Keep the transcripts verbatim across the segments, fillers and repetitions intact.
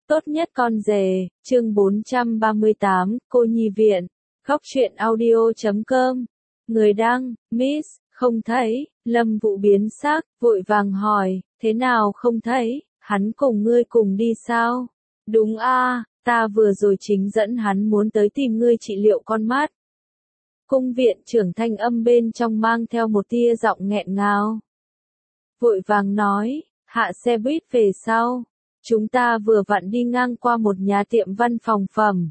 Tốt nhất con rể, chương bốn trăm ba mươi tám, cô nhi viện, góc truyện audio chấm com. Người đăng, Miss, không thấy, Lâm Vũ biến sắc, vội vàng hỏi, thế nào không thấy, hắn cùng ngươi cùng đi sao? Đúng a, ta vừa rồi chính dẫn hắn muốn tới tìm ngươi trị liệu con mắt. Cung viện trưởng thanh âm bên trong mang theo một tia giọng nghẹn ngào. Vội vàng nói, hạ xe buýt về sau. Chúng ta vừa vặn đi ngang qua một nhà tiệm văn phòng phẩm.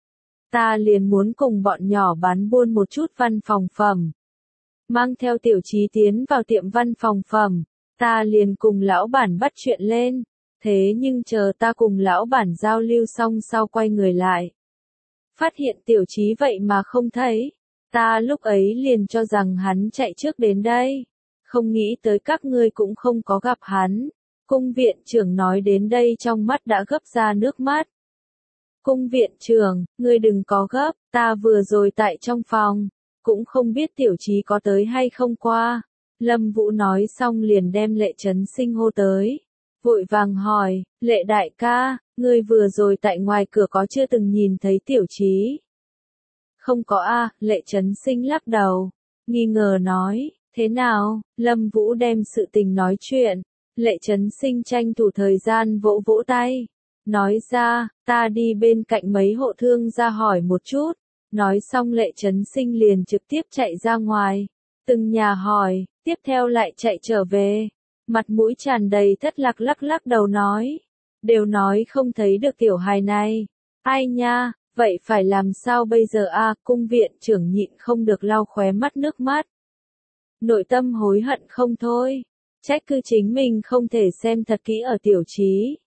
Ta liền muốn cùng bọn nhỏ bán buôn một chút văn phòng phẩm. Mang theo Tiểu Chí tiến vào tiệm văn phòng phẩm, ta liền cùng lão bản bắt chuyện lên. Thế nhưng chờ ta cùng lão bản giao lưu xong sau quay người lại. Phát hiện Tiểu Chí vậy mà không thấy. Ta lúc ấy liền cho rằng hắn chạy trước đến đây. Không nghĩ tới các ngươi cũng không có gặp hắn. Cung viện trưởng nói đến đây trong mắt đã gấp ra nước mắt. Cung viện trưởng, ngươi đừng có gấp, ta vừa rồi tại trong phòng, cũng không biết Tiểu Chí có tới hay không qua. Lâm Vũ nói xong liền đem Lệ Trấn Sinh hô tới. Vội vàng hỏi, Lệ đại ca, ngươi vừa rồi tại ngoài cửa có chưa từng nhìn thấy Tiểu Chí? Không có a, Lệ Trấn Sinh lắc đầu, nghi ngờ nói, thế nào? Lâm Vũ đem sự tình nói chuyện. Lệ Trấn Sinh tranh thủ thời gian vỗ vỗ tay. Nói ra, ta đi bên cạnh mấy hộ thương ra hỏi một chút. Nói xong Lệ Trấn Sinh liền trực tiếp chạy ra ngoài. Từng nhà hỏi, tiếp theo lại chạy trở về. Mặt mũi tràn đầy thất lạc lắc lắc đầu nói. Đều nói không thấy được tiểu hài này. Ai nha, vậy phải làm sao bây giờ a? Cung viện trưởng nhịn không được lau khóe mắt nước mắt. Nội tâm hối hận không thôi. Trách cứ chính mình không thể xem thật kỹ ở Tiểu Chí.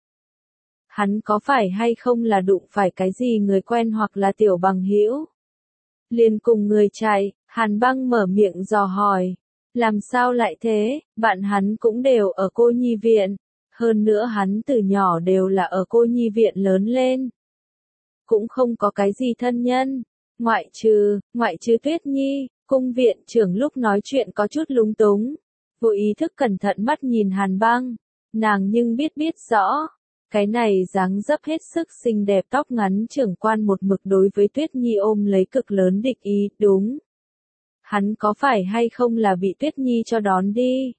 Hắn có phải hay không là đụng phải cái gì người quen hoặc là tiểu bằng hữu? Liền cùng người chạy, Hàn Băng mở miệng dò hỏi. Làm sao lại thế, bạn hắn cũng đều ở cô nhi viện. Hơn nữa hắn từ nhỏ đều là ở cô nhi viện lớn lên. Cũng không có cái gì thân nhân. Ngoại trừ, ngoại trừ Tuyết Nhi, cung viện trưởng lúc nói chuyện có chút lúng túng. Vô ý thức cẩn thận mắt nhìn Hàn Băng, nàng nhưng biết biết rõ, cái này dáng dấp hết sức xinh đẹp tóc ngắn trưởng quan một mực đối với Tuyết Nhi ôm lấy cực lớn địch ý, đúng. Hắn có phải hay không là bị Tuyết Nhi cho đón đi?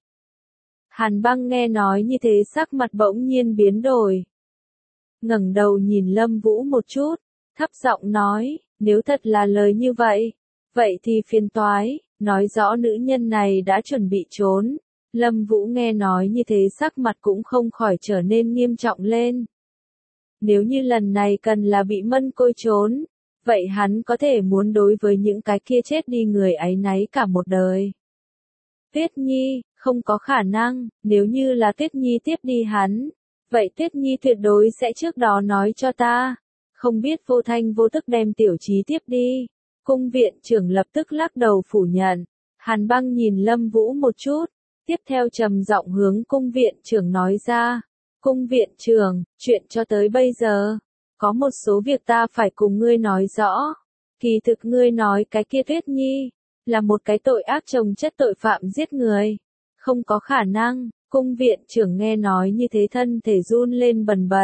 Hàn Băng nghe nói như thế sắc mặt bỗng nhiên biến đổi. Ngẩng đầu nhìn Lâm Vũ một chút, thấp giọng nói, nếu thật là lời như vậy, vậy thì phiền toái. Nói rõ nữ nhân này đã chuẩn bị trốn. Lâm Vũ nghe nói như thế sắc mặt cũng không khỏi trở nên nghiêm trọng lên. Nếu như lần này cần là bị mân côi trốn, vậy hắn có thể muốn đối với những cái kia chết đi người áy náy cả một đời. Tuyết Nhi, không có khả năng, nếu như là Tuyết Nhi tiếp đi hắn, vậy Tuyết Nhi tuyệt đối sẽ trước đó nói cho ta. Không biết vô thanh vô tức đem Tiểu Chí tiếp đi. Cung viện trưởng lập tức lắc đầu phủ nhận. Hàn Băng nhìn Lâm Vũ một chút, tiếp theo trầm giọng hướng cung viện trưởng nói ra. Cung viện trưởng, chuyện cho tới bây giờ, có một số việc ta phải cùng ngươi nói rõ. Kỳ thực ngươi nói cái kia Tuyết Nhi, là một cái tội ác chồng chất tội phạm giết người. Không có khả năng, cung viện trưởng nghe nói như thế thân thể run lên bần bật.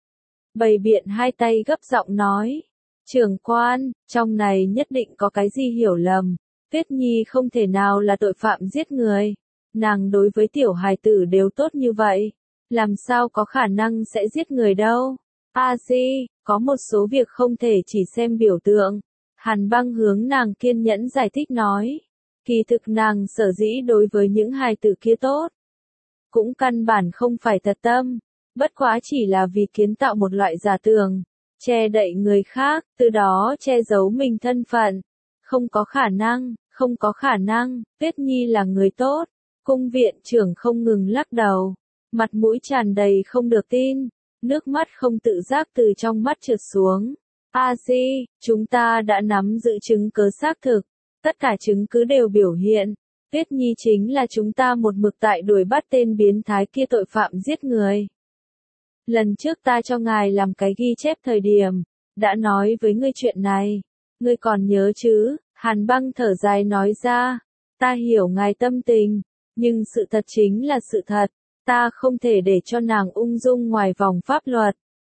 Bày biện hai tay gấp giọng nói. Trưởng quan, trong này nhất định có cái gì hiểu lầm. Tuyết Nhi không thể nào là tội phạm giết người. Nàng đối với tiểu hài tử đều tốt như vậy. Làm sao có khả năng sẽ giết người đâu. A Di, có một số việc không thể chỉ xem biểu tượng. Hàn Băng hướng nàng kiên nhẫn giải thích nói. Kỳ thực nàng sở dĩ đối với những hài tử kia tốt. Cũng căn bản không phải thật tâm. Bất quá chỉ là vì kiến tạo một loại giả tưởng. Che đậy người khác, từ đó che giấu mình thân phận. Không có khả năng, không có khả năng, Tuyết Nhi là người tốt. Cung viện trưởng không ngừng lắc đầu. Mặt mũi tràn đầy không được tin. Nước mắt không tự giác từ trong mắt trượt xuống. A Di, chúng ta đã nắm giữ chứng cứ xác thực. Tất cả chứng cứ đều biểu hiện. Tuyết Nhi chính là chúng ta một mực tại đuổi bắt tên biến thái kia tội phạm giết người. Lần trước ta cho ngài làm cái ghi chép thời điểm, đã nói với ngươi chuyện này. Ngươi còn nhớ chứ? Hàn Băng thở dài nói ra. Ta hiểu ngài tâm tình, nhưng sự thật chính là sự thật. Ta không thể để cho nàng ung dung ngoài vòng pháp luật.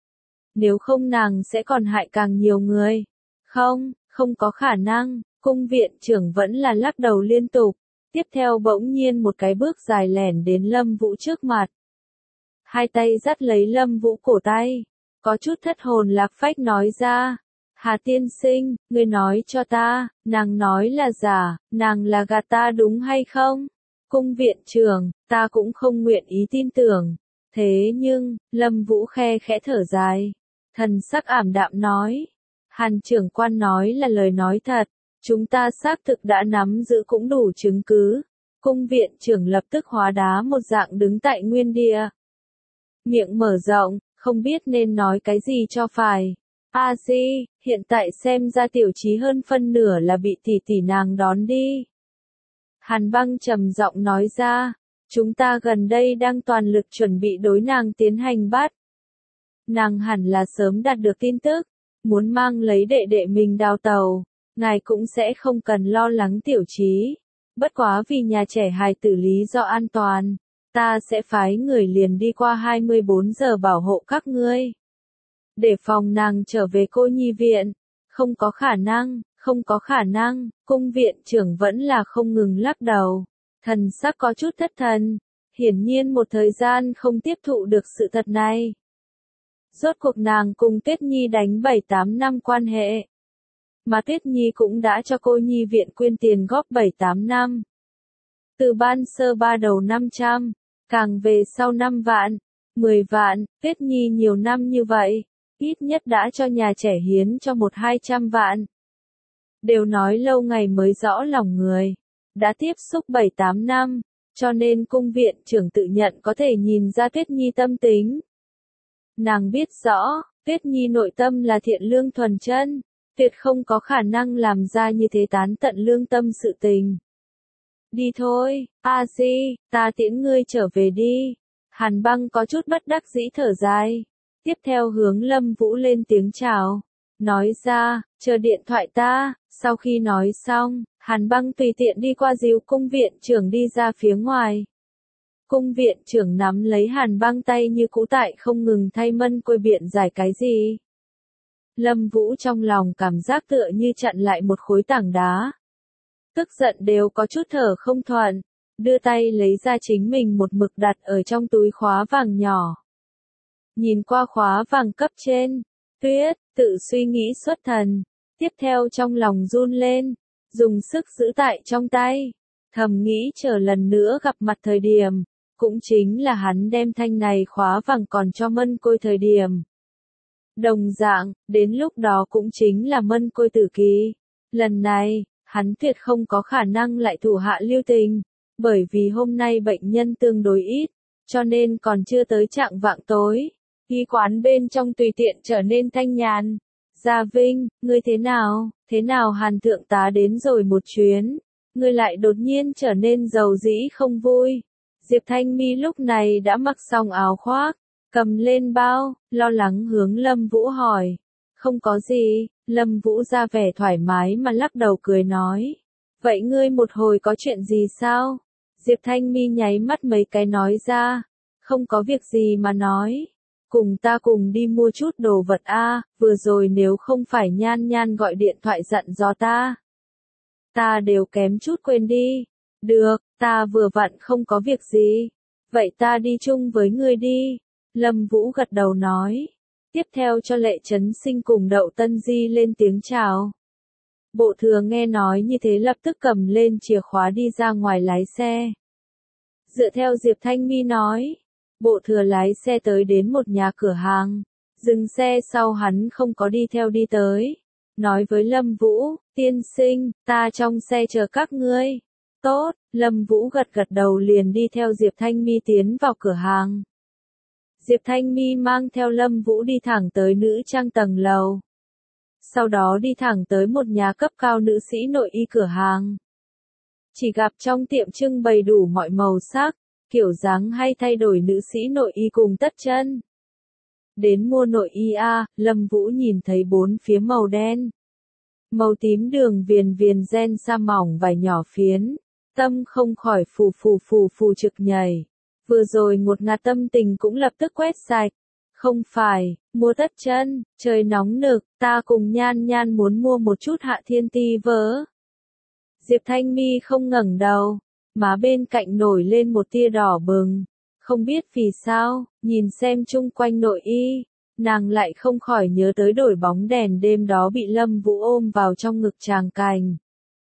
nếu không nàng sẽ còn hại càng nhiều người. Không, không có khả năng, cung viện trưởng vẫn là lắc đầu liên tục. Tiếp theo bỗng nhiên một cái bước dài lẻn đến Lâm Vũ trước mặt. Hai tay dắt lấy Lâm Vũ cổ tay, có chút thất hồn lạc phách nói ra. Hà tiên sinh, ngươi nói cho ta, nàng nói là giả, nàng là gạt ta đúng hay không? Cung viện trưởng, ta cũng không nguyện ý tin tưởng. Thế nhưng, Lâm Vũ khe khẽ thở dài. Thần sắc ảm đạm nói. Hàn trưởng quan nói là lời nói thật. Chúng ta xác thực đã nắm giữ cũng đủ chứng cứ. Cung viện trưởng lập tức hóa đá một dạng đứng tại nguyên địa. Miệng mở rộng, không biết nên nói cái gì cho phải. A Di, hiện tại xem ra tiểu trí hơn phân nửa là bị tỷ tỷ nàng đón đi. Hàn Băng trầm giọng nói ra, chúng ta gần đây đang toàn lực chuẩn bị đối nàng tiến hành bắt. Nàng hẳn là sớm đạt được tin tức, muốn mang lấy đệ đệ mình đào tàu, ngài cũng sẽ không cần lo lắng tiểu trí. Bất quá vì nhà trẻ hài tử lý do an toàn, ta sẽ phái người liền đi qua hai mươi bốn giờ bảo hộ các ngươi. Để phòng nàng trở về cô nhi viện. Không có khả năng, không có khả năng, cung viện trưởng vẫn là không ngừng lắc đầu. Thần sắc có chút thất thần, hiển nhiên một thời gian không tiếp thụ được sự thật này. Rốt cuộc nàng cùng Tuyết Nhi đánh bảy tám năm quan hệ. Mà Tuyết Nhi cũng đã cho cô nhi viện quyên tiền góp bảy tám năm. Từ ban sơ ba đầu năm trăm, càng về sau năm vạn, mười vạn, Tuyết Nhi nhiều năm như vậy, ít nhất đã cho nhà trẻ hiến cho một hai trăm vạn. Đều nói lâu ngày mới rõ lòng người, đã tiếp xúc bảy tám năm, cho nên cung viện trưởng tự nhận có thể nhìn ra Tuyết Nhi tâm tính. Nàng biết rõ, Tuyết Nhi nội tâm là thiện lương thuần chân, tuyệt không có khả năng làm ra như thế tán tận lương tâm sự tình. Đi thôi, A Di, ta tiễn ngươi trở về đi. Hàn Băng có chút bất đắc dĩ thở dài. Tiếp theo hướng Lâm Vũ lên tiếng chào. Nói ra, chờ điện thoại ta. Sau khi nói xong, Hàn Băng tùy tiện đi qua dìu cung viện trưởng đi ra phía ngoài. Cung viện trưởng nắm lấy Hàn Băng tay như cũ tại không ngừng thay mân côi biện giải cái gì. Lâm Vũ trong lòng cảm giác tựa như chặn lại một khối tảng đá. Tức giận đều có chút thở không thuận, đưa tay lấy ra chính mình một mực đặt ở trong túi khóa vàng nhỏ. Nhìn qua khóa vàng cấp trên, Tuyết, tự suy nghĩ xuất thần, tiếp theo trong lòng run lên, dùng sức giữ tại trong tay, thầm nghĩ chờ lần nữa gặp mặt thời điểm, cũng chính là hắn đem thanh này khóa vàng còn cho mân côi thời điểm. Đồng dạng, đến lúc đó cũng chính là mân côi tử kỳ. Lần này, hắn tuyệt không có khả năng lại thủ hạ lưu tình, bởi vì hôm nay bệnh nhân tương đối ít, cho nên còn chưa tới trạng vạng tối. Y quán bên trong tùy tiện trở nên thanh nhàn. Gia Vinh, ngươi thế nào, thế nào Hàn thượng tá đến rồi một chuyến, ngươi lại đột nhiên trở nên giàu dĩ không vui. Diệp Thanh Mi lúc này đã mặc xong áo khoác, cầm lên bao, lo lắng hướng Lâm Vũ hỏi. Không có gì, Lâm Vũ ra vẻ thoải mái mà lắc đầu cười nói. Vậy ngươi một hồi có chuyện gì sao? Diệp Thanh Mi nháy mắt mấy cái nói ra. Không có việc gì mà nói. Cùng ta cùng đi mua chút đồ vật a, vừa rồi nếu không phải Nhan Nhan gọi điện thoại dặn dò ta. Ta đều kém chút quên đi. Được, ta vừa vặn không có việc gì. Vậy ta đi chung với ngươi đi. Lâm Vũ gật đầu nói. Tiếp theo cho Lệ Trấn Sinh cùng Đậu Tân Di lên tiếng chào. Bộ thừa nghe nói như thế lập tức cầm lên chìa khóa đi ra ngoài lái xe. Dựa theo Diệp Thanh Mi nói, bộ thừa lái xe tới đến một nhà cửa hàng, dừng xe sau hắn không có đi theo đi tới. Nói với Lâm Vũ, tiên sinh, ta trong xe chờ các ngươi. Tốt, Lâm Vũ gật gật đầu liền đi theo Diệp Thanh Mi tiến vào cửa hàng. Diệp Thanh Mi mang theo Lâm Vũ đi thẳng tới nữ trang tầng lầu. Sau đó đi thẳng tới một nhà cấp cao nữ sĩ nội y cửa hàng. Chỉ gặp trong tiệm trưng bày đủ mọi màu sắc, kiểu dáng hay thay đổi nữ sĩ nội y cùng tất chân. Đến mua nội y a, Lâm Vũ nhìn thấy bốn phía màu đen, màu tím đường viền viền ren sa mỏng vài nhỏ phiến, tâm không khỏi phù phù phù phù trực nhảy. Vừa rồi ngột ngạt tâm tình cũng lập tức quét sạch. Không phải, Mua tất chân, trời nóng nực, ta cùng Nhan Nhan muốn mua một chút Hạ Thiên Ti vớ. Diệp Thanh Mi không ngẩng đầu, má bên cạnh nổi lên một tia đỏ bừng. Không biết vì sao, nhìn xem chung quanh nội y, nàng lại không khỏi nhớ tới đổi bóng đèn đêm đó bị Lâm Vũ ôm vào trong ngực tràng cành.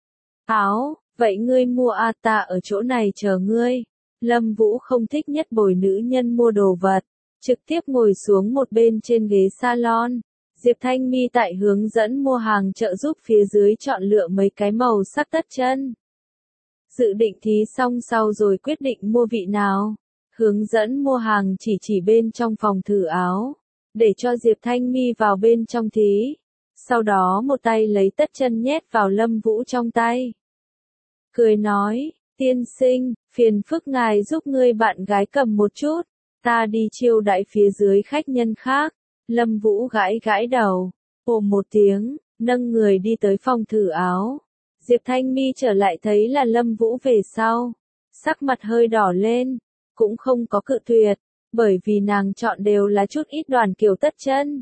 Áo, vậy ngươi mua a ta ở chỗ này chờ ngươi. Lâm Vũ không thích nhất bồi nữ nhân mua đồ vật, trực tiếp ngồi xuống một bên trên ghế salon. Diệp Thanh Mi tại hướng dẫn mua hàng trợ giúp phía dưới chọn lựa mấy cái màu sắc tất chân. Dự định thí xong sau rồi quyết định mua vị nào. Hướng dẫn mua hàng chỉ chỉ bên trong phòng thử áo, để cho Diệp Thanh Mi vào bên trong thí. Sau đó một tay lấy tất chân nhét vào Lâm Vũ trong tay. Cười nói, tiên sinh, phiền phức ngài giúp ngươi bạn gái cầm một chút, ta đi chiêu đãi phía dưới khách nhân khác. Lâm Vũ gãi gãi đầu, ồm một tiếng, nâng người đi tới phòng thử áo. Diệp Thanh Mi trở lại thấy là Lâm Vũ về sau, sắc mặt hơi đỏ lên, cũng không có cự tuyệt, bởi vì nàng chọn đều là chút ít đoàn kiểu tất chân.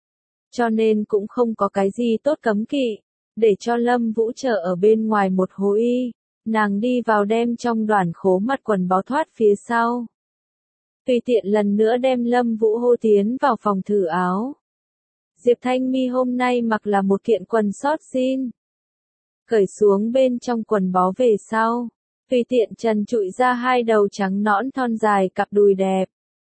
Cho nên cũng không có cái gì tốt cấm kỵ, để cho Lâm Vũ chờ ở bên ngoài một hồi, nàng đi vào đem trong đoàn khố mặt quần bó thoát phía sau. Tùy tiện lần nữa đem Lâm Vũ hô tiến vào phòng thử áo. Diệp Thanh Mi hôm nay mặc là một kiện quần short jean. Cởi xuống bên trong quần bó về sau, tùy tiện trần trụi ra hai đầu trắng nõn thon dài cặp đùi đẹp.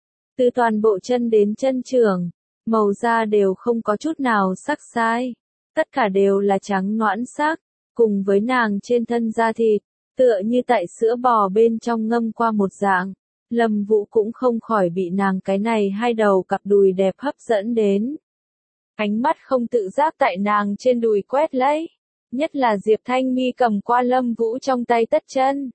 Từ toàn bộ chân đến chân trưởng, màu da đều không có chút nào sắc sai. Tất cả đều là trắng nõn sắc, cùng với nàng trên thân da thịt, tựa như tại sữa bò bên trong ngâm qua một dạng. Lâm Vũ cũng không khỏi bị nàng cái này hai đầu cặp đùi đẹp hấp dẫn đến. Ánh mắt không tự giác tại nàng trên đùi quét lấy. Nhất là Diệp Thanh Mi cầm qua Lâm Vũ trong tay tất chân.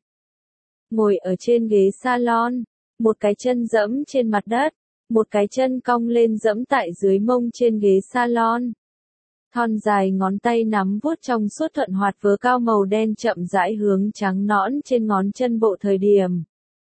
Ngồi ở trên ghế salon, một cái chân dẫm trên mặt đất, một cái chân cong lên dẫm tại dưới mông trên ghế salon. Thon dài ngón tay nắm vuốt trong suốt thuận hoạt vớ cao màu đen chậm rãi hướng trắng nõn trên ngón chân bộ thời điểm.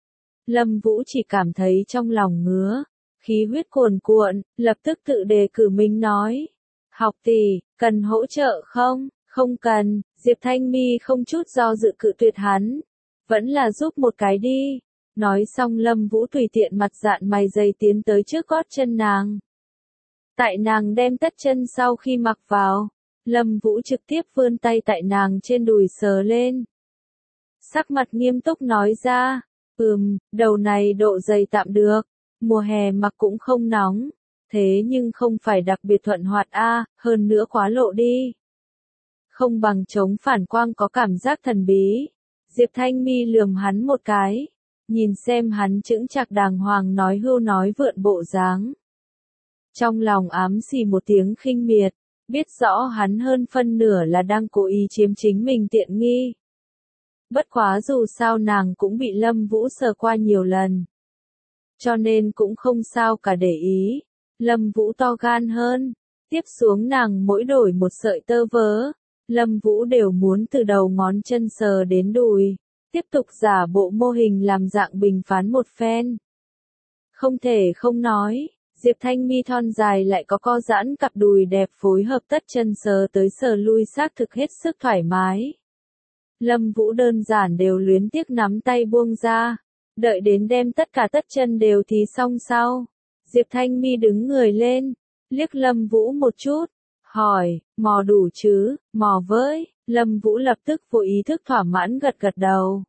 Lâm Vũ chỉ cảm thấy trong lòng ngứa, khí huyết cuồn cuộn, lập tức tự đề cử mình nói. Học tỷ, cần hỗ trợ không? Không cần, Diệp Thanh Mi không chút do dự cự tuyệt hắn. Vẫn là giúp một cái đi. Nói xong Lâm Vũ tùy tiện mặt dạn mày dày tiến tới trước gót chân nàng. Tại nàng đem tất chân sau khi mặc vào, Lâm Vũ trực tiếp vươn tay tại nàng trên đùi sờ lên. Sắc mặt nghiêm túc nói ra, ừm, đầu này độ dày tạm được, mùa hè mặc cũng không nóng, thế nhưng không phải đặc biệt thuận hoạt a, hơn nữa quá lộ đi. Không bằng chống phản quang có cảm giác thần bí. Diệp Thanh Mi lườm hắn một cái, nhìn xem hắn chững chạc đàng hoàng nói hưu nói vượn bộ dáng. Trong lòng ám xì một tiếng khinh miệt, biết rõ hắn hơn phân nửa là đang cố ý chiếm chính mình tiện nghi. Bất quá dù sao nàng cũng bị Lâm Vũ sờ qua nhiều lần, cho nên cũng không sao cả để ý. Lâm Vũ to gan hơn, tiếp xuống nàng mỗi đổi một sợi tơ vớ, Lâm Vũ đều muốn từ đầu ngón chân sờ đến đùi, tiếp tục giả bộ mô hình làm dạng bình phán một phen. Không thể không nói, Diệp Thanh Mi thon dài lại có co giãn cặp đùi đẹp phối hợp tất chân sờ tới sờ lui xác thực hết sức thoải mái. Lâm Vũ đơn giản đều luyến tiếc nắm tay buông ra, đợi đến đem tất cả tất chân đều thí xong sau. Diệp Thanh Mi đứng người lên, liếc Lâm Vũ một chút, hỏi, mò đủ chứ, mò với. Lâm Vũ lập tức vô ý thức thỏa mãn gật gật đầu.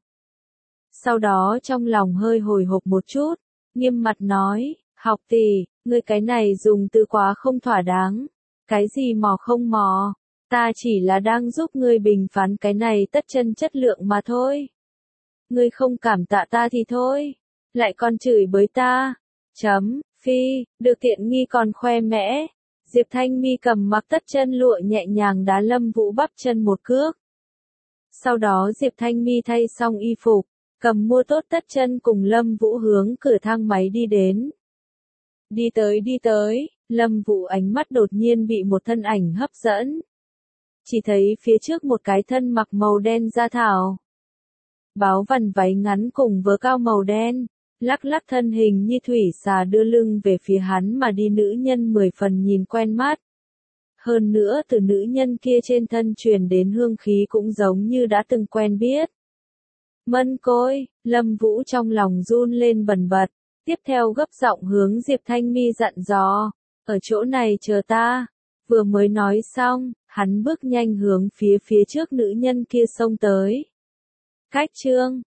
Sau đó trong lòng hơi hồi hộp một chút, nghiêm mặt nói, học tỷ, ngươi cái này dùng từ quá không thỏa đáng. Cái gì mò không mò, ta chỉ là đang giúp ngươi bình phán cái này tất chân chất lượng mà thôi. Ngươi không cảm tạ ta thì thôi, lại còn chửi bới ta. Chấm, phi, được tiện nghi còn khoe mẽ. Diệp Thanh Mi cầm mặc tất chân lụa nhẹ nhàng đá Lâm Vũ bắp chân một cước. Sau đó Diệp Thanh Mi thay xong y phục, cầm mua tốt tất chân cùng Lâm Vũ hướng cửa thang máy đi đến. Đi tới đi tới, Lâm Vũ ánh mắt đột nhiên bị một thân ảnh hấp dẫn. Chỉ thấy phía trước một cái thân mặc màu đen da thảo, báo vằn váy ngắn cùng vớ cao màu đen, lắc lắc thân hình như thủy xà đưa lưng về phía hắn mà đi, nữ nhân mười phần nhìn quen mắt. Hơn nữa từ nữ nhân kia trên thân truyền đến hương khí cũng giống như đã từng quen biết. Mân Côi, Lâm Vũ trong lòng run lên bần bật, tiếp theo gấp giọng hướng Diệp Thanh Mi dặn dò, ở chỗ này chờ ta. Vừa mới nói xong, hắn bước nhanh hướng phía phía trước nữ nhân kia xông tới. Cách chương